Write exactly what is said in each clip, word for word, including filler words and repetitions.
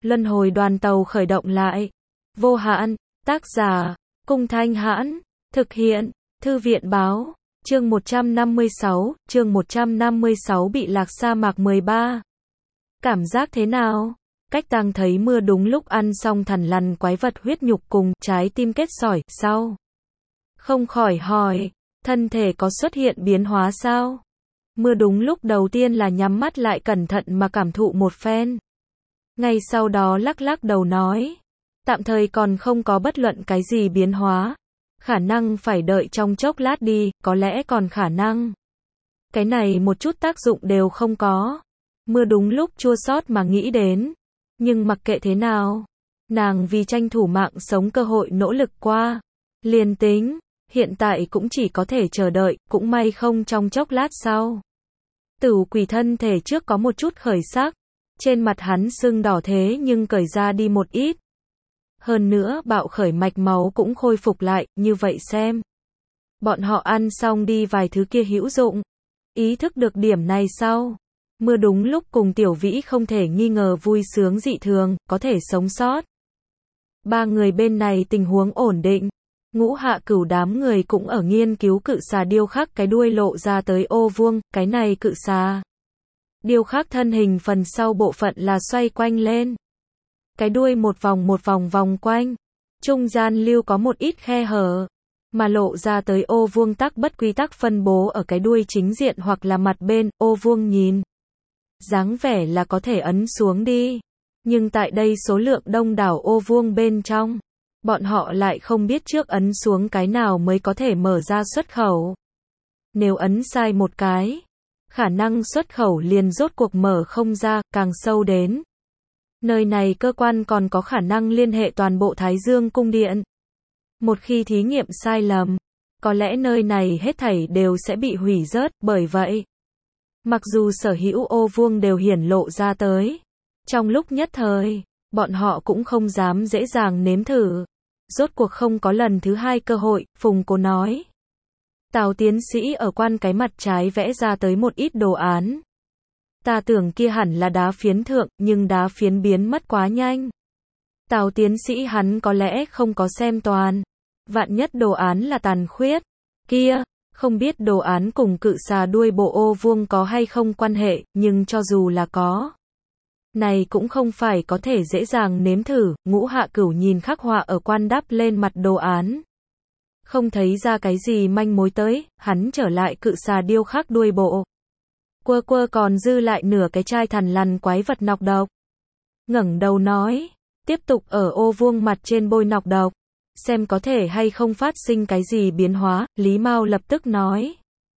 Luân hồi đoàn tàu khởi động lại. Vô hạn, tác giả, Cung Thanh Hãn, thực hiện, Thư viện báo, chương một trăm năm mươi sáu, chương một trăm năm mươi sáu bị lạc sa mạc mười ba. Cảm giác thế nào? Cách Tăng thấy mưa đúng lúc ăn xong thằn lằn quái vật huyết nhục cùng trái tim kết sỏi, sau. Không khỏi hỏi, thân thể có xuất hiện biến hóa sao? Mưa đúng lúc đầu tiên là nhắm mắt lại cẩn thận mà cảm thụ một phen. Ngay sau đó lắc lắc đầu nói, tạm thời còn không có bất luận cái gì biến hóa. Khả năng phải đợi trong chốc lát đi, có lẽ còn khả năng. Cái này một chút tác dụng đều không có. Mưa đúng lúc chua xót mà nghĩ đến. Nhưng mặc kệ thế nào, nàng vì tranh thủ mạng sống cơ hội nỗ lực qua. Liền tính, hiện tại cũng chỉ có thể chờ đợi, cũng may không trong chốc lát sau. Tử quỷ thân thể trước có một chút khởi sắc. Trên mặt hắn sưng đỏ thế nhưng cởi ra đi một ít. Hơn nữa bạo khởi mạch máu cũng khôi phục lại, như vậy xem. Bọn họ ăn xong đi vài thứ kia hữu dụng. Ý thức được điểm này sau. Mưa đúng lúc cùng Tiểu Vĩ không thể nghi ngờ vui sướng dị thường, có thể sống sót. Ba người bên này tình huống ổn định. Ngũ Hạ Cửu đám người cũng ở nghiên cứu cự xà điêu khắc cái đuôi lộ ra tới ô vuông, cái này cự xà. Điêu khắc thân hình phần sau bộ phận là xoay quanh lên. Cái đuôi một vòng một vòng vòng quanh. Trung gian lưu có một ít khe hở. Mà lộ ra tới ô vuông tắc bất quy tắc phân bố ở cái đuôi chính diện hoặc là mặt bên, ô vuông nhìn. Dáng vẻ là có thể ấn xuống đi. Nhưng tại đây số lượng đông đảo ô vuông bên trong. Bọn họ lại không biết trước ấn xuống cái nào mới có thể mở ra xuất khẩu. Nếu ấn sai một cái, khả năng xuất khẩu liền rốt cuộc mở không ra, càng sâu đến. Nơi này cơ quan còn có khả năng liên hệ toàn bộ Thái Dương cung điện. Một khi thí nghiệm sai lầm, có lẽ nơi này hết thảy đều sẽ bị hủy rớt, bởi vậy. Mặc dù sở hữu ô vuông đều hiển lộ ra tới. Trong lúc nhất thời, bọn họ cũng không dám dễ dàng nếm thử. Rốt cuộc không có lần thứ hai cơ hội, Phùng Cố nói. Tào tiến sĩ ở quan cái mặt trái vẽ ra tới một ít đồ án. Ta tưởng kia hẳn là đá phiến thượng, nhưng đá phiến biến mất quá nhanh. Tào tiến sĩ hắn có lẽ không có xem toàn. Vạn nhất đồ án là tàn khuyết. Kia, không biết đồ án cùng cự xà đuôi bộ ô vuông có hay không quan hệ, nhưng cho dù là có. Này cũng không phải có thể dễ dàng nếm thử. Ngũ Hạ Cửu nhìn khắc họa ở quan đắp lên mặt đồ án. Không thấy ra cái gì manh mối tới, hắn trở lại cự xà điêu khắc đuôi bộ. Quơ quơ còn dư lại nửa cái chai thằn lằn quái vật nọc độc. Ngẩng đầu nói, tiếp tục ở ô vuông mặt trên bôi nọc độc, xem có thể hay không phát sinh cái gì biến hóa. Lý Mao lập tức nói,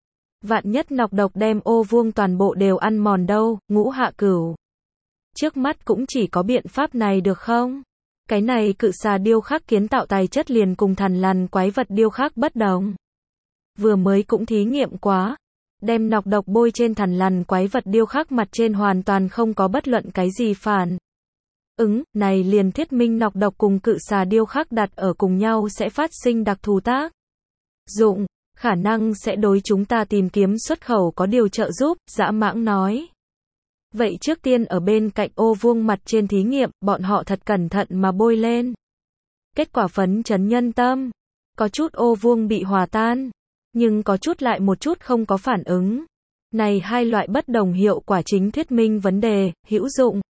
vạn nhất nọc độc đem ô vuông toàn bộ đều ăn mòn đâu. Ngũ Hạ Cửu, trước mắt cũng chỉ có biện pháp này được không? Cái này cự xà điêu khắc kiến tạo tài chất liền cùng thằn lằn quái vật điêu khắc bất đồng. Vừa mới cũng thí nghiệm quá. Đem nọc độc bôi trên thằn lằn quái vật điêu khắc mặt trên hoàn toàn không có bất luận cái gì phản ứng, này liền thuyết minh nọc độc cùng cự xà điêu khắc đặt ở cùng nhau sẽ phát sinh đặc thù tác dụng, khả năng sẽ đối chúng ta tìm kiếm xuất khẩu có điều trợ giúp. Dã Mãng nói. Vậy trước tiên ở bên cạnh ô vuông mặt trên thí nghiệm, bọn họ thật cẩn thận mà bôi lên. Kết quả phấn chấn nhân tâm. Có chút ô vuông bị hòa tan. Nhưng có chút lại một chút không có phản ứng. Này hai loại bất đồng hiệu quả chính thuyết minh vấn đề, hữu dụng.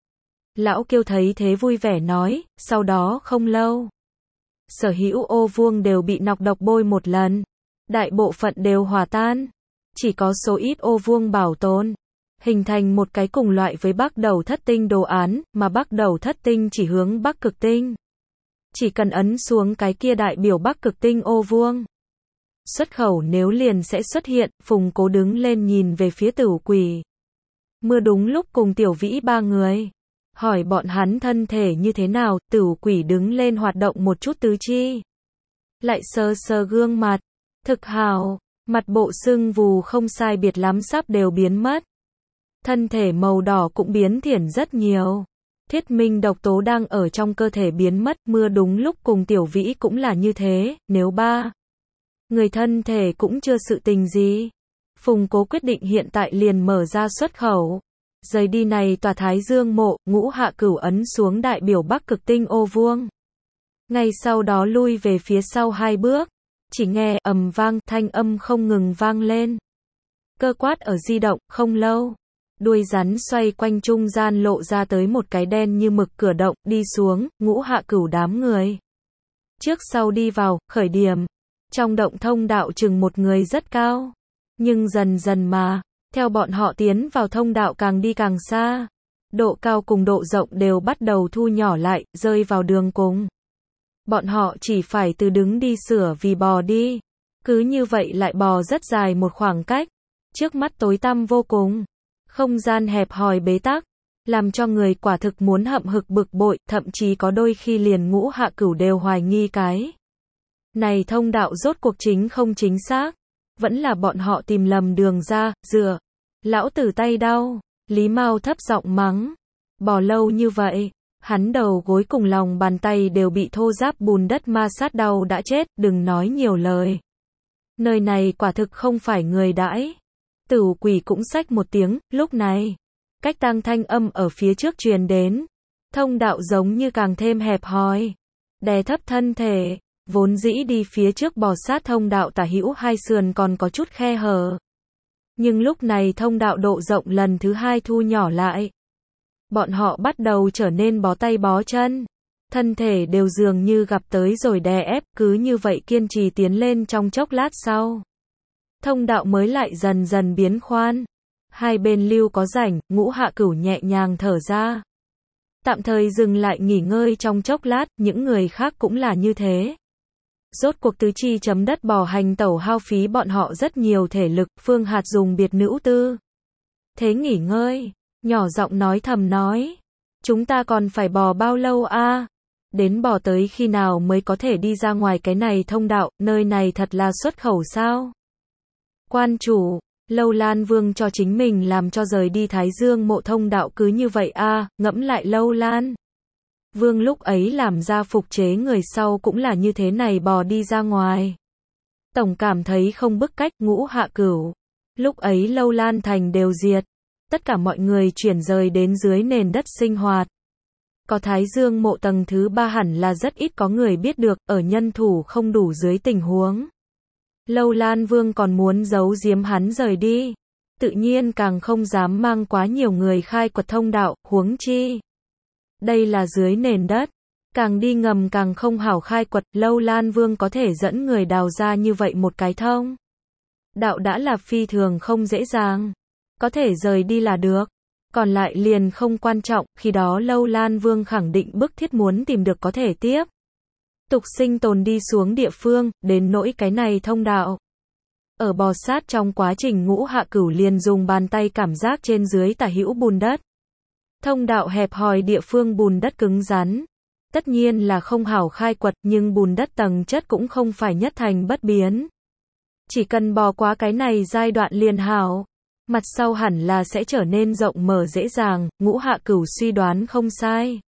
Lão Kiêu thấy thế vui vẻ nói, sau đó không lâu. Sở hữu ô vuông đều bị nọc độc bôi một lần. Đại bộ phận đều hòa tan. Chỉ có số ít ô vuông bảo tồn. Hình thành một cái cùng loại với Bắc Đầu Thất Tinh đồ án, mà Bắc Đầu Thất Tinh chỉ hướng Bắc Cực Tinh. Chỉ cần ấn xuống cái kia đại biểu Bắc Cực Tinh ô vuông. Xuất khẩu nếu liền sẽ xuất hiện. Phùng Cố đứng lên nhìn về phía Tử Quỷ. Mưa đúng lúc cùng Tiểu Vĩ ba người. Hỏi bọn hắn thân thể như thế nào. Tử Quỷ đứng lên hoạt động một chút tứ chi. Lại sờ sờ gương mặt. Thực hào. Mặt bộ sưng vù không sai biệt lắm sắp đều biến mất. Thân thể màu đỏ cũng biến thiển rất nhiều. Thuyết minh độc tố đang ở trong cơ thể biến mất. Mưa đúng lúc cùng Tiểu Vĩ cũng là như thế. Nếu ba người thân thể cũng chưa sự tình gì, Phùng Cố quyết định hiện tại liền mở ra xuất khẩu. Rời đi này tòa Thái Dương mộ, Ngũ Hạ Cửu ấn xuống đại biểu Bắc Cực Tinh ô vuông. Ngay sau đó lui về phía sau hai bước, chỉ nghe ầm vang, thanh âm không ngừng vang lên. Cơ quát ở di động, không lâu. Đuôi rắn xoay quanh trung gian lộ ra tới một cái đen như mực cửa động, đi xuống, Ngũ Hạ Cửu đám người. Trước sau đi vào, khởi điểm. Trong động thông đạo chừng một người rất cao. Nhưng dần dần mà, theo bọn họ tiến vào thông đạo càng đi càng xa. Độ cao cùng độ rộng đều bắt đầu thu nhỏ lại, rơi vào đường cùng. Bọn họ chỉ phải từ đứng đi sửa vì bò đi. Cứ như vậy lại bò rất dài một khoảng cách. Trước mắt tối tăm vô cùng. Không gian hẹp hòi bế tắc. Làm cho người quả thực muốn hậm hực bực bội, thậm chí có đôi khi liền Ngũ Hạ Cửu đều hoài nghi cái. Này thông đạo rốt cuộc chính không chính xác. Vẫn là bọn họ tìm lầm đường ra, dựa. Lão tử tay đau. Lý Mao thấp giọng mắng. Bò lâu như vậy. Hắn đầu gối cùng lòng bàn tay đều bị thô ráp bùn đất ma sát đau đã chết, đừng nói nhiều lời. Nơi này quả thực không phải người đãi. Tửu Quỷ cũng xách một tiếng, lúc này. Cách tang thanh âm ở phía trước truyền đến. Thông đạo giống như càng thêm hẹp hòi. Đè thấp thân thể. Vốn dĩ đi phía trước bò sát thông đạo tả hữu hai sườn còn có chút khe hở. Nhưng lúc này thông đạo độ rộng lần thứ hai thu nhỏ lại. Bọn họ bắt đầu trở nên bó tay bó chân. Thân thể đều dường như gặp tới rồi đè ép, cứ như vậy kiên trì tiến lên trong chốc lát sau. Thông đạo mới lại dần dần biến khoan. Hai bên lưu có rảnh, Ngũ Hạ Cửu nhẹ nhàng thở ra. Tạm thời dừng lại nghỉ ngơi trong chốc lát, những người khác cũng là như thế. Rốt cuộc tứ chi chấm đất bò hành tẩu hao phí bọn họ rất nhiều thể lực, Phương Hạt dùng biệt nữ tư. Thế nghỉ ngơi, nhỏ giọng nói thầm nói. Chúng ta còn phải bò bao lâu a? Đến bò tới khi nào mới có thể đi ra ngoài cái này thông đạo, nơi này thật là xuất khẩu sao? Quan chủ, Lâu Lan Vương cho chính mình làm cho rời đi Thái Dương mộ thông đạo cứ như vậy a, ngẫm lại Lâu Lan Vương lúc ấy làm ra phục chế người sau cũng là như thế này bò đi ra ngoài. Tổng cảm thấy không bức cách, Ngũ Hạ Cửu. Lúc ấy Lâu Lan Thành đều diệt. Tất cả mọi người chuyển rời đến dưới nền đất sinh hoạt. Có Thái Dương mộ tầng thứ ba hẳn là rất ít có người biết được, ở nhân thủ không đủ dưới tình huống. Lâu Lan Vương còn muốn giấu giếm hắn rời đi. Tự nhiên càng không dám mang quá nhiều người khai quật thông đạo, huống chi. Đây là dưới nền đất. Càng đi ngầm càng không hảo khai quật, Lâu Lan Vương có thể dẫn người đào ra như vậy một cái thông đạo đã là phi thường không dễ dàng. Có thể rời đi là được. Còn lại liền không quan trọng, khi đó Lâu Lan Vương khẳng định bức thiết muốn tìm được có thể tiếp tục sinh tồn đi xuống địa phương, đến nỗi cái này thông đạo. Ở bò sát trong quá trình Ngũ Hạ Cửu liền dùng bàn tay cảm giác trên dưới tả hữu bùn đất. Thông đạo hẹp hòi địa phương bùn đất cứng rắn. Tất nhiên là không hảo khai quật, nhưng bùn đất tầng chất cũng không phải nhất thành bất biến. Chỉ cần bò qua cái này giai đoạn liền hảo. Mặt sau hẳn là sẽ trở nên rộng mở dễ dàng, Ngũ Hạ Cửu suy đoán không sai.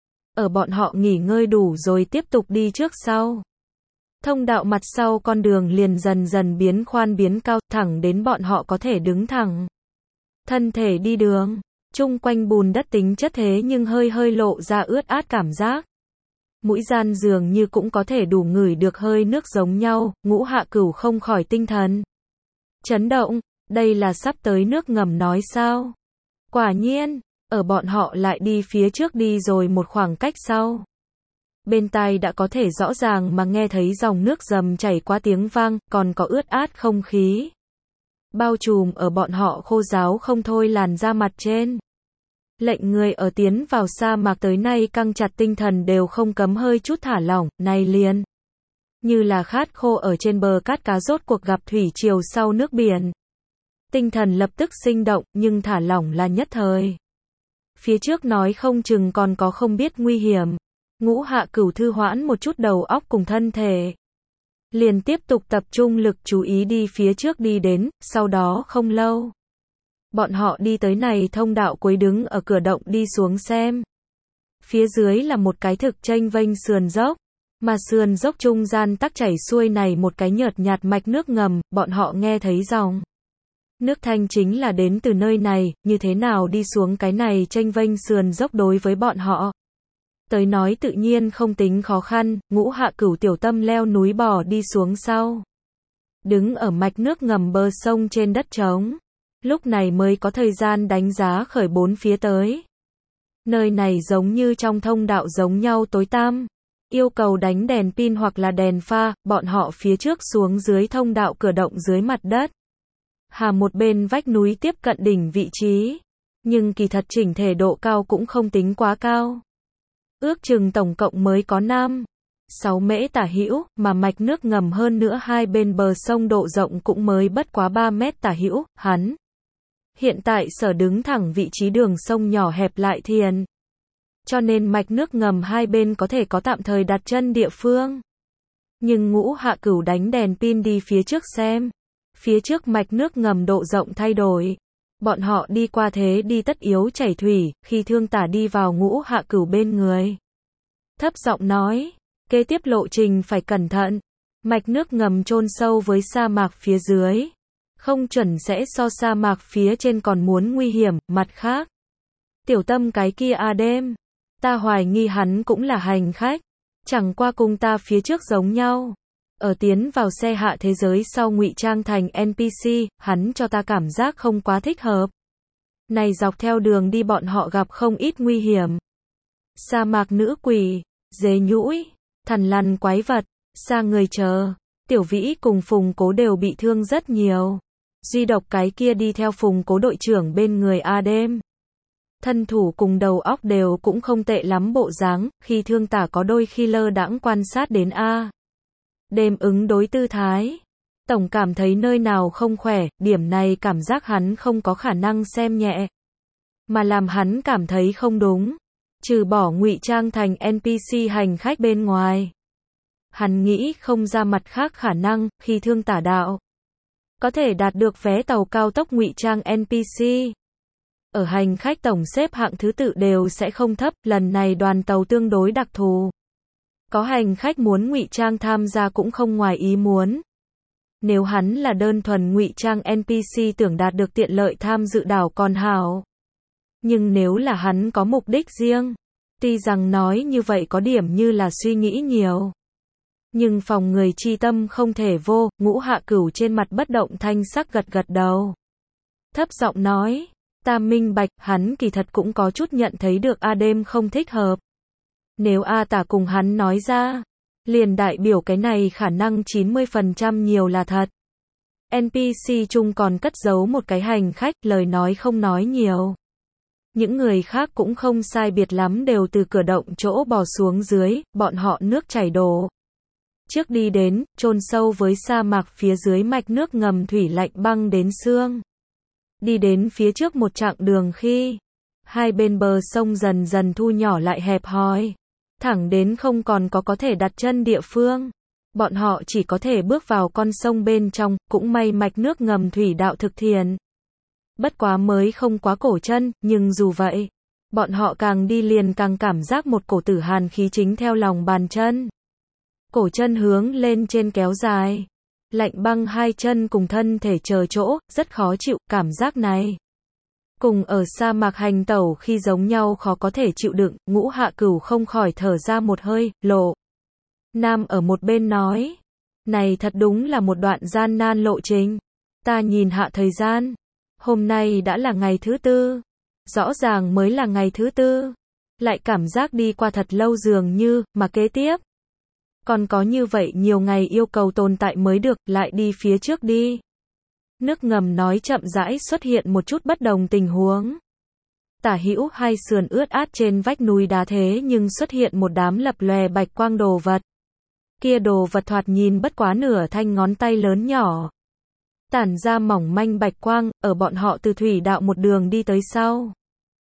Ở bọn họ nghỉ ngơi đủ rồi tiếp tục đi trước sau. Thông đạo mặt sau con đường liền dần dần biến khoan biến cao, thẳng đến bọn họ có thể đứng thẳng. Thân thể đi đường, chung quanh bùn đất tính chất thế nhưng hơi hơi lộ ra ướt át cảm giác. Mũi gian dường như cũng có thể đủ ngửi được hơi nước giống nhau, Ngũ Hạ Cửu không khỏi tinh thần chấn động, đây là sắp tới nước ngầm nói sao? Quả nhiên, ở bọn họ lại đi phía trước đi rồi một khoảng cách sau. Bên tai đã có thể rõ ràng mà nghe thấy dòng nước rầm chảy qua tiếng vang, còn có ướt át không khí. Bao trùm ở bọn họ khô ráo không thôi làn da mặt trên. Lệnh người ở tiến vào sa mạc tới nay căng chặt tinh thần đều không cấm hơi chút thả lỏng, này liền. Như là khát khô ở trên bờ cát cá rốt cuộc gặp thủy triều sau nước biển. Tinh thần lập tức sinh động, nhưng thả lỏng là nhất thời. Phía trước nói không chừng còn có không biết nguy hiểm. Ngũ Hạ Cửu thư hoãn một chút đầu óc cùng thân thể. Liền tiếp tục tập trung lực chú ý đi phía trước đi đến, sau đó không lâu. Bọn họ đi tới này thông đạo cuối đứng ở cửa động đi xuống xem. Phía dưới là một cái thực chênh vênh sườn dốc. Mà sườn dốc trung gian tắc chảy xuôi này một cái nhợt nhạt mạch nước ngầm, bọn họ nghe thấy dòng Nước thanh chính là đến từ nơi này, như thế nào đi xuống cái này chênh vênh sườn dốc đối với bọn họ. Tới nói tự nhiên không tính khó khăn, Ngũ Hạ Cửu tiểu tâm leo núi bò đi xuống sau. Đứng ở mạch nước ngầm bờ sông trên đất trống. Lúc này mới có thời gian đánh giá khởi bốn phía tới. Nơi này giống như trong thông đạo giống nhau tối tăm. Yêu cầu đánh đèn pin hoặc là đèn pha, bọn họ phía trước xuống dưới thông đạo cửa động dưới mặt đất. Hà một bên vách núi tiếp cận đỉnh vị trí. Nhưng kỳ thật chỉnh thể độ cao cũng không tính quá cao. Ước chừng tổng cộng mới có năm, sáu mễ tả hữu, mà mạch nước ngầm hơn nữa hai bên bờ sông độ rộng cũng mới bất quá ba mét tả hữu, hắn. Hiện tại sở đứng thẳng vị trí đường sông nhỏ hẹp lại thiền. Cho nên mạch nước ngầm hai bên có thể có tạm thời đặt chân địa phương. Nhưng Ngũ Hạ Cửu đánh đèn pin đi phía trước xem. Phía trước mạch nước ngầm độ rộng thay đổi. Bọn họ đi qua thế đi tất yếu chảy thủy, khi Thương Tả đi vào Ngũ Hạ Cửu bên người. Thấp giọng nói, kế tiếp lộ trình phải cẩn thận. Mạch nước ngầm chôn sâu với sa mạc phía dưới. Không chuẩn sẽ so sa mạc phía trên còn muốn nguy hiểm, mặt khác. Tiểu Tâm cái kia a đêm. Ta hoài nghi hắn cũng là hành khách. Chẳng qua cùng ta phía trước giống nhau. Ở tiến vào xe hạ thế giới sau ngụy trang thành en pê xê, hắn cho ta cảm giác không quá thích hợp. Này dọc theo đường đi bọn họ gặp không ít nguy hiểm. Sa mạc nữ quỷ, dế nhũi, thằn lằn quái vật, sa người chờ. Tiểu Vĩ cùng Phùng Cố đều bị thương rất nhiều. Duy độc cái kia đi theo Phùng Cố đội trưởng bên người a đêm. Thân thủ cùng đầu óc đều cũng không tệ lắm bộ dáng, khi Thương Tả có đôi khi lơ đãng quan sát đến a đêm ứng đối tư thái. Tổng cảm thấy nơi nào không khỏe, điểm này cảm giác hắn không có khả năng xem nhẹ. Mà làm hắn cảm thấy không đúng. Trừ bỏ ngụy trang thành en pê xê hành khách bên ngoài. Hắn nghĩ không ra mặt khác khả năng, khi Thương Tả đạo. Có thể đạt được vé tàu cao tốc ngụy trang en pê xê. Ở hành khách tổng xếp hạng thứ tự đều sẽ không thấp, lần này đoàn tàu tương đối đặc thù. Có hành khách muốn ngụy trang tham gia cũng không ngoài ý muốn. Nếu hắn là đơn thuần ngụy trang en pê xê tưởng đạt được tiện lợi tham dự đảo còn hảo. Nhưng nếu là hắn có mục đích riêng, tuy rằng nói như vậy có điểm như là suy nghĩ nhiều. Nhưng phòng người chi tâm không thể vô, Ngũ Hạ Cửu trên mặt bất động thanh sắc gật gật đầu. Thấp giọng nói, ta minh bạch, hắn kỳ thật cũng có chút nhận thấy được a đêm không thích hợp. Nếu A Tả cùng hắn nói ra, liền đại biểu cái này khả năng chín mươi phần trăm nhiều là thật. en pê xê chung còn cất giấu một cái hành khách, lời nói không nói nhiều. Những người khác cũng không sai biệt lắm đều từ cửa động chỗ bò xuống dưới, bọn họ nước chảy đổ. Trước đi đến, chôn sâu với sa mạc phía dưới mạch nước ngầm thủy lạnh băng đến xương. Đi đến phía trước một chặng đường khi, hai bên bờ sông dần dần thu nhỏ lại hẹp hòi. Thẳng đến không còn có có thể đặt chân địa phương. Bọn họ chỉ có thể bước vào con sông bên trong, cũng may mạch nước ngầm thủy đạo thực thiện. Bất quá mới không quá cổ chân, nhưng dù vậy, bọn họ càng đi liền càng cảm giác một cổ tử hàn khí chính theo lòng bàn chân. Cổ chân hướng lên trên kéo dài. Lạnh băng hai chân cùng thân thể chờ chỗ, rất khó chịu, cảm giác này. Cùng ở sa mạc hành tẩu khi giống nhau khó có thể chịu đựng, Ngũ Hạ Cửu không khỏi thở ra một hơi, lộ. Nam ở một bên nói, này thật đúng là một đoạn gian nan lộ trình. Ta nhìn hạ thời gian, hôm nay đã là ngày thứ tư, rõ ràng mới là ngày thứ tư, lại cảm giác đi qua thật lâu dường như, mà kế tiếp. Còn có như vậy nhiều ngày yêu cầu tồn tại mới được, lại đi phía trước đi. Nước ngầm nói chậm rãi xuất hiện một chút bất đồng tình huống. Tả hữu hai sườn ướt át trên vách núi đá thế nhưng xuất hiện một đám lập lòe bạch quang đồ vật. Kia đồ vật thoạt nhìn bất quá nửa thanh ngón tay lớn nhỏ. Tản ra mỏng manh bạch quang, ở bọn họ từ thủy đạo một đường đi tới sau.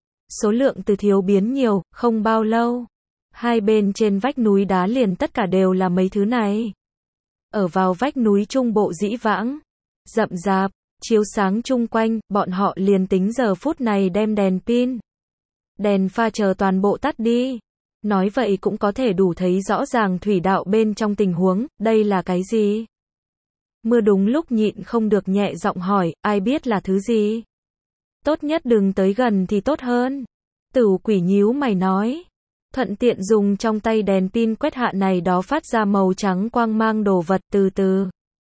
Số lượng từ thiếu biến nhiều, không bao lâu. Hai bên trên vách núi đá liền tất cả đều là mấy thứ này. Ở vào vách núi trung bộ dĩ vãng. Rậm rạp, chiếu sáng chung quanh, bọn họ liền tính giờ phút này đem đèn pin, đèn pha chờ toàn bộ tắt đi. Nói vậy cũng có thể đủ thấy rõ ràng thủy đạo bên trong tình huống, đây là cái gì? Mưa đúng lúc nhịn không được nhẹ giọng hỏi, ai biết là thứ gì? Tốt nhất đừng tới gần thì tốt hơn. Tửu quỷ nhíu mày nói. Thuận tiện dùng trong tay đèn pin quét hạ này đó phát ra màu trắng quang mang đồ vật từ từ.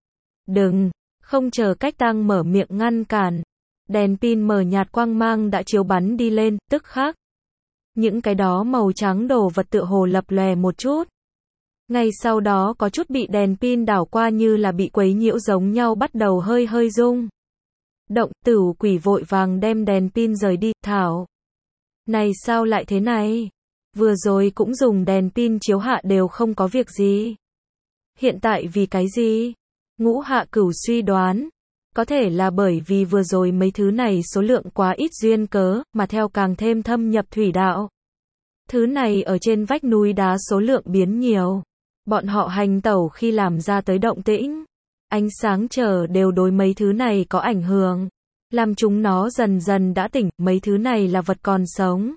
Đừng, không chờ cách tang mở miệng ngăn cản. Đèn pin mờ nhạt quang mang đã chiếu bắn đi lên, tức khắc. Những cái đó màu trắng đồ vật tựa hồ lập lòe một chút. Ngay sau đó có chút bị đèn pin đảo qua như là bị quấy nhiễu giống nhau bắt đầu hơi hơi rung. Động, Tửu quỷ vội vàng đem đèn pin rời đi, thảo. Này sao lại thế này? Vừa rồi cũng dùng đèn pin chiếu hạ đều không có việc gì. Hiện tại vì cái gì? Ngũ Hạ Cửu suy đoán. Có thể là bởi vì vừa rồi mấy thứ này số lượng quá ít duyên cớ, mà theo càng thêm thâm nhập thủy đạo. Thứ này ở trên vách núi đá số lượng biến nhiều. Bọn họ hành tẩu khi làm ra tới động tĩnh. Ánh sáng chờ đều đối mấy thứ này có ảnh hưởng. Làm chúng nó dần dần đã tỉnh, mấy thứ này là vật còn sống.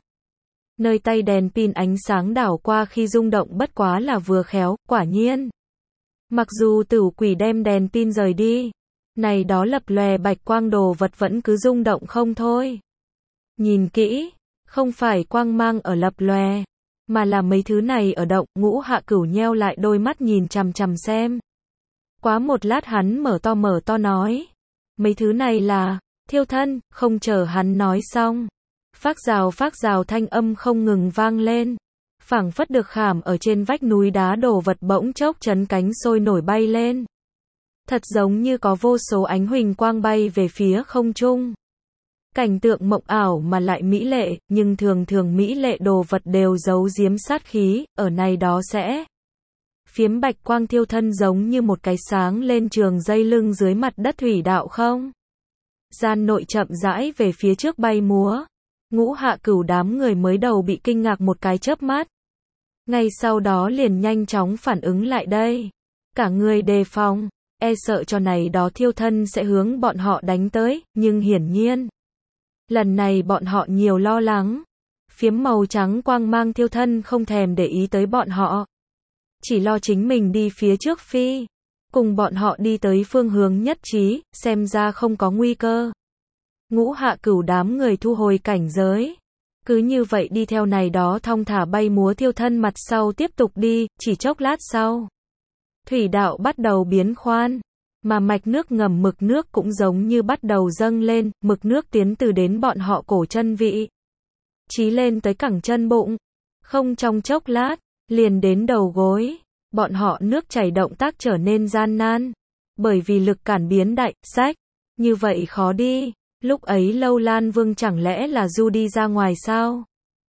Nơi tay đèn pin ánh sáng đảo qua khi rung động bất quá là vừa khéo, quả nhiên. Mặc dù Tửu quỷ đem đèn pin rời đi, này đó lập lòe bạch quang đồ vật vẫn cứ rung động không thôi. Nhìn kỹ, không phải quang mang ở lập lòe, mà là mấy thứ này ở động. Ngũ Hạ Cửu nheo lại đôi mắt nhìn chằm chằm xem. Quá một lát hắn mở to mở to nói. Mấy thứ này là, thiêu thân, không chờ hắn nói xong. Phác rào phác rào thanh âm không ngừng vang lên. Phảng phất được khảm ở trên vách núi đá đồ vật bỗng chốc chấn cánh sôi nổi bay lên. Thật giống như có vô số ánh huỳnh quang bay về phía không trung. Cảnh tượng mộng ảo mà lại mỹ lệ, nhưng thường thường mỹ lệ đồ vật đều giấu giếm sát khí, ở này đó sẽ. Phiếm bạch quang thiêu thân giống như một cái sáng lên trường dây lưng dưới mặt đất thủy đạo không. Gian nội chậm rãi về phía trước bay múa. Ngũ Hạ Cửu đám người mới đầu bị kinh ngạc một cái chớp mắt. Ngay sau đó liền nhanh chóng phản ứng lại đây. Cả người đề phòng, e sợ cho này đó thiêu thân sẽ hướng bọn họ đánh tới, nhưng hiển nhiên. Lần này bọn họ nhiều lo lắng. Phiếm màu trắng quang mang thiêu thân không thèm để ý tới bọn họ. Chỉ lo chính mình đi phía trước phi. Cùng bọn họ đi tới phương hướng nhất trí, xem ra không có nguy cơ. Ngũ Hạ Cửu đám người thu hồi cảnh giới. Cứ như vậy đi theo này đó thong thả bay múa thiêu thân mặt sau tiếp tục đi, chỉ chốc lát sau. Thủy đạo bắt đầu biến khoan, mà mạch nước ngầm mực nước cũng giống như bắt đầu dâng lên, mực nước tiến từ đến bọn họ cổ chân vị. Chí lên tới cẳng chân bụng. Không trong chốc lát, liền đến đầu gối. Bọn họ nước chảy động tác trở nên gian nan. Bởi vì lực cản biến đại, sách. Như vậy khó đi. Lúc ấy Lâu Lan Vương chẳng lẽ là du đi ra ngoài sao?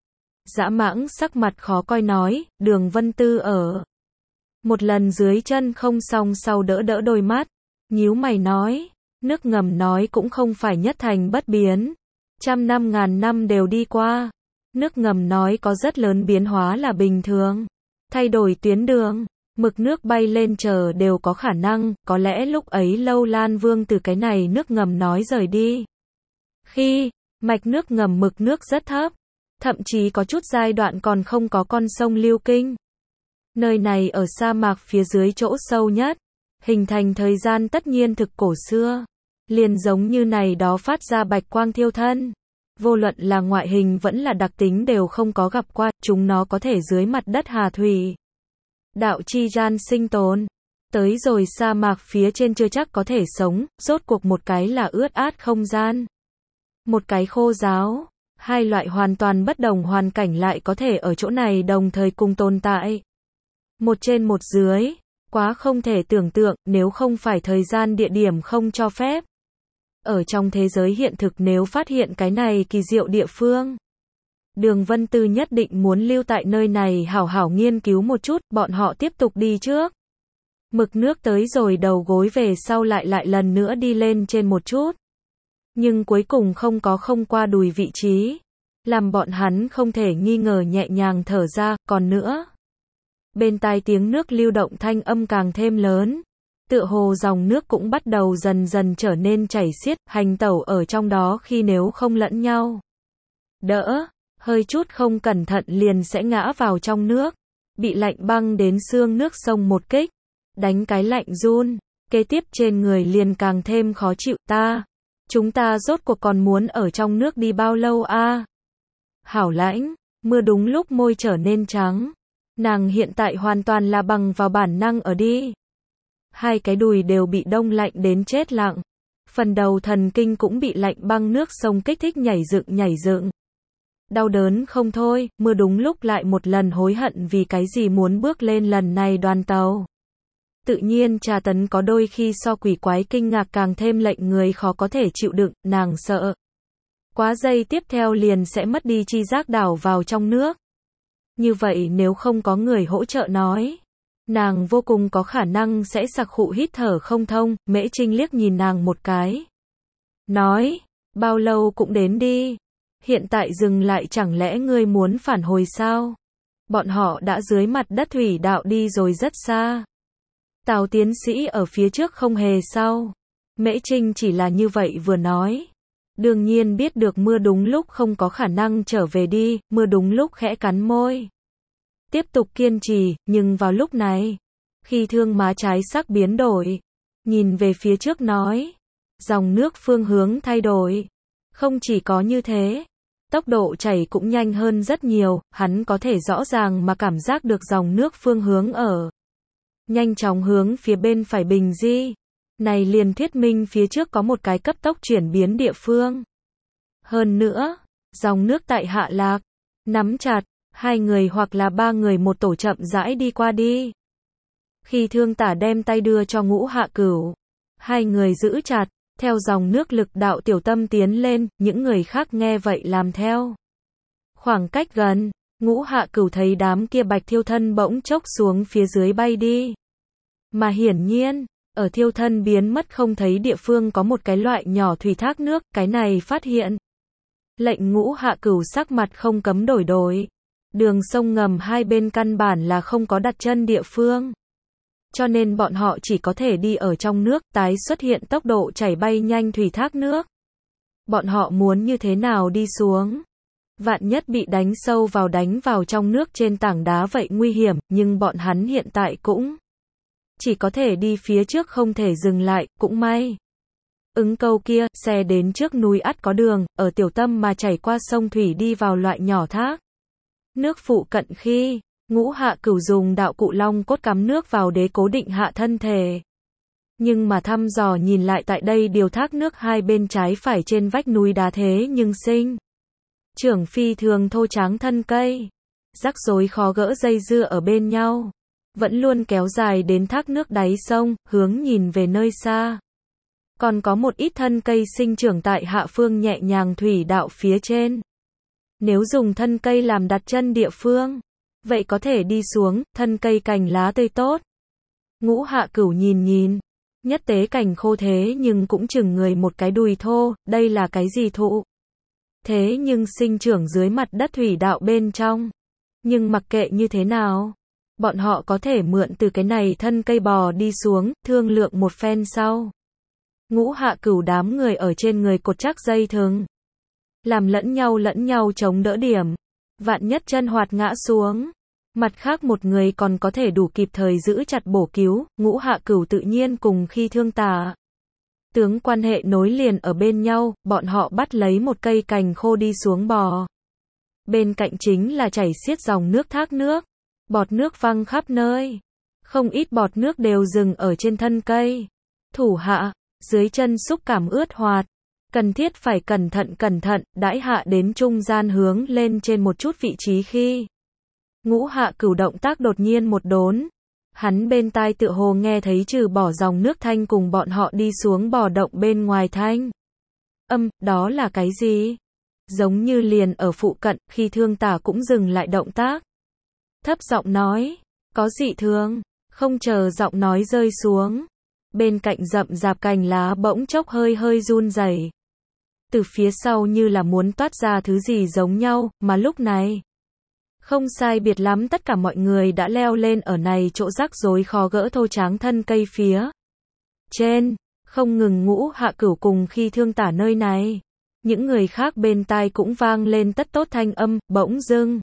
Dã Mãng sắc mặt khó coi nói, Đường Vân Tư ở. Một lần dưới chân không xong sau đỡ đỡ đôi mắt. Nhíu mày nói, nước ngầm nói cũng không phải nhất thành bất biến. Trăm năm ngàn năm đều đi qua. Nước ngầm nói có rất lớn biến hóa là bình thường. Thay đổi tuyến đường, mực nước bay lên chờ đều có khả năng, có lẽ lúc ấy Lâu Lan Vương từ cái này nước ngầm nói rời đi. Khi, mạch nước ngầm mực nước rất thấp, thậm chí có chút giai đoạn còn không có con sông lưu kinh. Nơi này ở sa mạc phía dưới chỗ sâu nhất, hình thành thời gian tất nhiên thực cổ xưa. Liền giống như này đó phát ra bạch quang thiêu thân. Vô luận là ngoại hình vẫn là đặc tính đều không có gặp qua, chúng nó có thể dưới mặt đất hà thủy. Đạo chi gian sinh tồn. Tới rồi sa mạc phía trên chưa chắc có thể sống, rốt cuộc một cái là ướt át không gian. Một cái khô ráo. Hai loại hoàn toàn bất đồng hoàn cảnh lại có thể ở chỗ này đồng thời cùng tồn tại. Một trên một dưới. Quá không thể tưởng tượng nếu không phải thời gian địa điểm không cho phép. Ở trong thế giới hiện thực nếu phát hiện cái này kỳ diệu địa phương. Đường Vân Tư nhất định muốn lưu tại nơi này hảo hảo nghiên cứu một chút, bọn họ tiếp tục đi trước. Mực nước tới rồi đầu gối về sau lại lại lần nữa đi lên trên một chút. Nhưng cuối cùng không có không qua đùi vị trí. Làm bọn hắn không thể nghi ngờ nhẹ nhàng thở ra, còn nữa. Bên tai tiếng nước lưu động thanh âm càng thêm lớn. Tựa hồ dòng nước cũng bắt đầu dần dần trở nên chảy xiết, hành tẩu ở trong đó khi nếu không lẫn nhau. Đỡ, hơi chút không cẩn thận liền sẽ ngã vào trong nước. Bị lạnh băng đến xương nước sông một kích. Đánh cái lạnh run. Kế tiếp trên người liền càng thêm khó chịu, ta, chúng ta rốt cuộc còn muốn ở trong nước đi bao lâu a? Hảo lãnh, mưa đúng lúc môi trở nên trắng. Nàng hiện tại hoàn toàn là bằng vào bản năng ở đi. Hai cái đùi đều bị đông lạnh đến chết lặng. Phần đầu thần kinh cũng bị lạnh băng nước sông kích thích nhảy dựng nhảy dựng. Đau đớn không thôi, mưa đúng lúc lại một lần hối hận vì cái gì muốn bước lên lần này đoàn tàu. Tự nhiên trà tấn có đôi khi so quỷ quái kinh ngạc càng thêm lệnh người khó có thể chịu đựng, nàng sợ. Quá giây tiếp theo liền sẽ mất đi chi giác đảo vào trong nước. Như vậy nếu không có người hỗ trợ nói, nàng vô cùng có khả năng sẽ sặc khụ hít thở không thông. Mễ Trinh liếc nhìn nàng một cái. Nói, bao lâu cũng đến đi. Hiện tại dừng lại chẳng lẽ ngươi muốn phản hồi sao? Bọn họ đã dưới mặt đất thủy đạo đi rồi rất xa. Tào tiến sĩ ở phía trước không hề sau. Mễ Trinh chỉ là như vậy vừa nói. Đương nhiên biết được mưa đúng lúc không có khả năng trở về đi, mưa đúng lúc khẽ cắn môi. Tiếp tục kiên trì, nhưng vào lúc này, khi thương má trái sắc biến đổi, nhìn về phía trước nói, dòng nước phương hướng thay đổi. Không chỉ có như thế, tốc độ chảy cũng nhanh hơn rất nhiều, hắn có thể rõ ràng mà cảm giác được dòng nước phương hướng ở. Nhanh chóng hướng phía bên phải bình di. Này liền thuyết minh phía trước có một cái cấp tốc chuyển biến địa phương. Hơn nữa, dòng nước tại hạ lạc, nắm chặt, hai người hoặc là ba người một tổ chậm rãi đi qua đi. Khi thương tả đem tay đưa cho Ngũ Hạ Cửu, hai người giữ chặt, theo dòng nước lực đạo tiểu tâm tiến lên, những người khác nghe vậy làm theo. Khoảng cách gần, Ngũ Hạ Cửu thấy đám kia bạch thiêu thân bỗng chốc xuống phía dưới bay đi. Mà hiển nhiên, ở thiêu thân biến mất không thấy địa phương có một cái loại nhỏ thủy thác nước, cái này phát hiện. Lệnh Ngũ Hạ Cửu sắc mặt không cấm đổi đổi. Đường sông ngầm hai bên căn bản là không có đặt chân địa phương. Cho nên bọn họ chỉ có thể đi ở trong nước, tái xuất hiện tốc độ chảy bay nhanh thủy thác nước. Bọn họ muốn như thế nào đi xuống? Vạn nhất bị đánh sâu vào đánh vào trong nước trên tảng đá vậy nguy hiểm, nhưng bọn hắn hiện tại cũng chỉ có thể đi phía trước không thể dừng lại, cũng may. Ứng câu kia, xe đến trước núi ắt có đường, ở tiểu tâm mà chảy qua sông thủy đi vào loại nhỏ thác. Nước phụ cận khi, Ngũ Hạ Cửu dùng đạo cụ long cốt cắm nước vào đế cố định hạ thân thể. Nhưng mà thăm dò nhìn lại tại đây điều thác nước hai bên trái phải trên vách núi đá thế nhưng sinh trưởng phi thường thô tráng thân cây. Rắc rối khó gỡ dây dưa ở bên nhau. Vẫn luôn kéo dài đến thác nước đáy sông, hướng nhìn về nơi xa. Còn có một ít thân cây sinh trưởng tại hạ phương nhẹ nhàng thủy đạo phía trên. Nếu dùng thân cây làm đặt chân địa phương, vậy có thể đi xuống, thân cây cành lá tươi tốt. Ngũ Hạ Cửu nhìn nhìn, nhất tế cành khô thế nhưng cũng chừng người một cái đùi thô, đây là cái gì thụ? Thế nhưng sinh trưởng dưới mặt đất thủy đạo bên trong. Nhưng mặc kệ như thế nào, bọn họ có thể mượn từ cái này thân cây bò đi xuống, thương lượng một phen sau. Ngũ Hạ Cửu đám người ở trên người cột chắc dây thừng. Làm lẫn nhau lẫn nhau chống đỡ điểm. Vạn nhất chân hoạt ngã xuống. Mặt khác một người còn có thể đủ kịp thời giữ chặt bổ cứu. Ngũ Hạ Cửu tự nhiên cùng khi thương tả tướng quan hệ nối liền ở bên nhau, bọn họ bắt lấy một cây cành khô đi xuống bò. Bên cạnh chính là chảy xiết dòng nước thác nước. Bọt nước văng khắp nơi. Không ít bọt nước đều dừng ở trên thân cây. Thủ hạ, dưới chân xúc cảm ướt hoạt. Cần thiết phải cẩn thận cẩn thận, đãi hạ đến trung gian hướng lên trên một chút vị trí khi. Ngũ Hạ Cửu động tác đột nhiên một đốn. Hắn bên tai tựa hồ nghe thấy trừ bỏ dòng nước thanh cùng bọn họ đi xuống bò động bên ngoài thanh. Âm, đó là cái gì? Giống như liền ở phụ cận, khi thương tả cũng dừng lại động tác. Thấp giọng nói, có dị thường, không chờ giọng nói rơi xuống. Bên cạnh rậm rạp cành lá bỗng chốc hơi hơi run rẩy. Từ phía sau như là muốn toát ra thứ gì giống nhau, mà lúc này, không sai biệt lắm tất cả mọi người đã leo lên ở này chỗ rắc rối khó gỡ thô tráng thân cây phía trên, không ngừng Ngũ Hạ Cửu cùng khi thương tả nơi này. Những người khác bên tai cũng vang lên tất tốt thanh âm, bỗng dưng.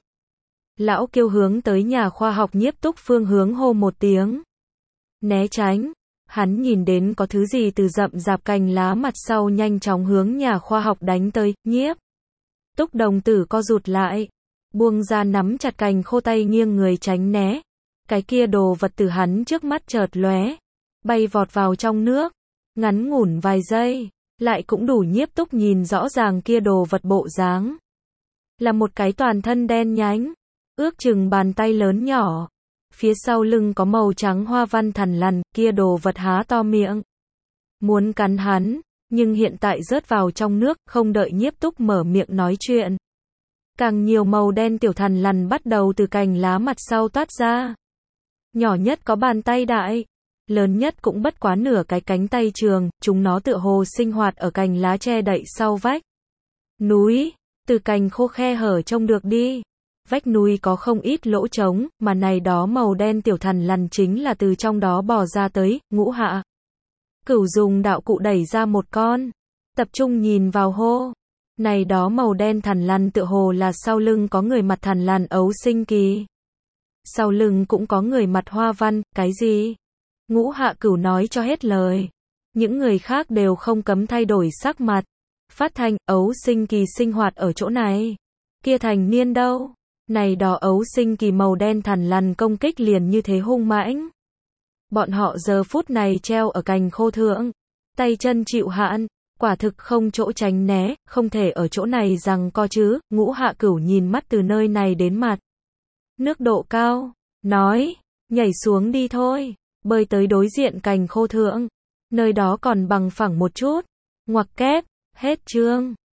Lão Kiêu hướng tới nhà khoa học Nhiếp Túc phương hướng hô một tiếng. Né tránh. Hắn nhìn đến có thứ gì từ rậm rạp cành lá mặt sau nhanh chóng hướng nhà khoa học đánh tới, Nhiếp Túc đồng tử co rụt lại, buông ra nắm chặt cành khô, tay nghiêng người tránh né. Cái kia đồ vật từ hắn trước mắt chợt lóe, bay vọt vào trong nước, ngắn ngủn vài giây, lại cũng đủ Nhiếp Túc nhìn rõ ràng kia đồ vật bộ dáng. Là một cái toàn thân đen nhánh, ước chừng bàn tay lớn nhỏ, phía sau lưng có màu trắng hoa văn thằn lằn, kia đồ vật há to miệng, muốn cắn hắn, nhưng hiện tại rớt vào trong nước, không đợi Nhiếp Túc mở miệng nói chuyện. Càng nhiều màu đen tiểu thằn lằn bắt đầu từ cành lá mặt sau toát ra. Nhỏ nhất có bàn tay đại, lớn nhất cũng bất quá nửa cái cánh tay trường, chúng nó tựa hồ sinh hoạt ở cành lá che đậy sau vách núi, từ cành khô khe hở trông được đi. Vách núi có không ít lỗ trống, mà này đó màu đen tiểu thằn lằn chính là từ trong đó bò ra tới. Ngũ Hạ Cửu dùng đạo cụ đẩy ra một con, tập trung nhìn vào hô. Này đó màu đen thằn lằn tựa hồ là sau lưng có người mặt thằn lằn ấu sinh kỳ. Sau lưng cũng có người mặt hoa văn, cái gì? Ngũ Hạ Cửu nói cho hết lời. Những người khác đều không cấm thay đổi sắc mặt. Phát thanh, ấu sinh kỳ sinh hoạt ở chỗ này. Kia thành niên đâu? Này đó ấu sinh kỳ màu đen thằn lằn công kích liền như thế hung mãnh. Bọn họ giờ phút này treo ở cành khô thượng, tay chân chịu hạn, quả thực không chỗ tránh né, không thể ở chỗ này giằng co chứ. Ngũ Hạ Cửu nhìn mắt từ nơi này đến mặt nước độ cao, nói, nhảy xuống đi thôi, bơi tới đối diện cành khô thượng, nơi đó còn bằng phẳng một chút. Ngoặc kép, hết chương.